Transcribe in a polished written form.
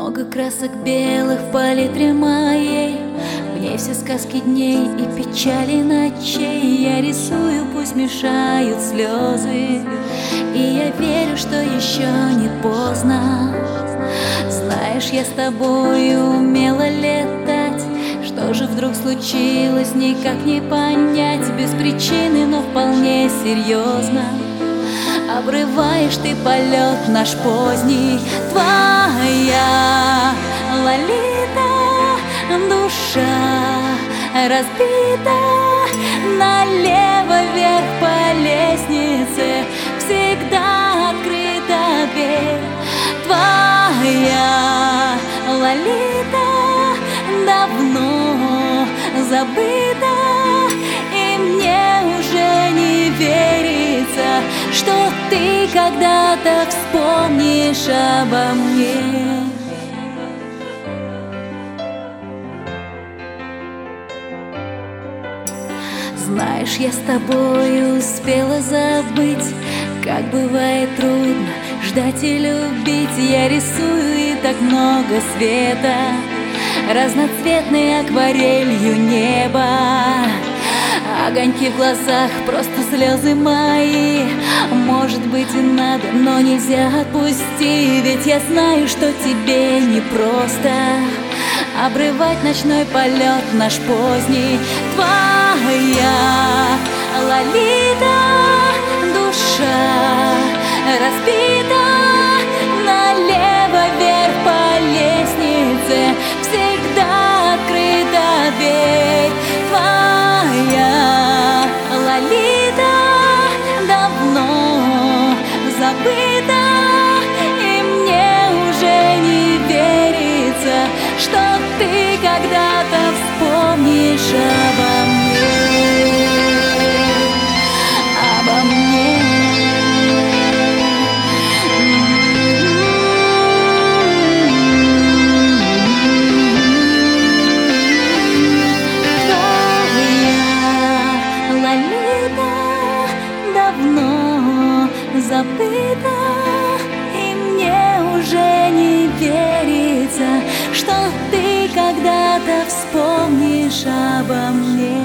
Много красок белых в палитре моей, в ней все сказки дней и печали ночей. Я рисую, пусть мешают слезы, и я верю, что еще не поздно. Знаешь, я с тобой умела летать. Что же вдруг случилось, никак не понять. Без причины, но вполне серьезно обрываешь ты полет наш поздний. Твоя Лолита, душа разбита, налево вверх по лестнице всегда открыта дверь. Твоя Лолита давно забыта, и мне уже не верится, что ты когда-то вспомнишь обо мне. Знаешь, я с тобой успела забыть, как бывает трудно ждать и любить. Я рисую, и так много света, разноцветной акварелью неба. Огоньки в глазах, просто слезы мои. Может быть, и надо, но нельзя отпусти. Ведь я знаю, что тебе непросто обрывать ночной полет наш поздний. Твоя Лолита, душа разбита, налево вверх по лестнице всегда открыта дверь. Твоя Лолита давно забыта, и мне уже не верится, что ты когда-то вспомнишь обо мне, обо мне. Давно забыта, и мне уже не верится, что ты когда-то вспомнишь обо мне.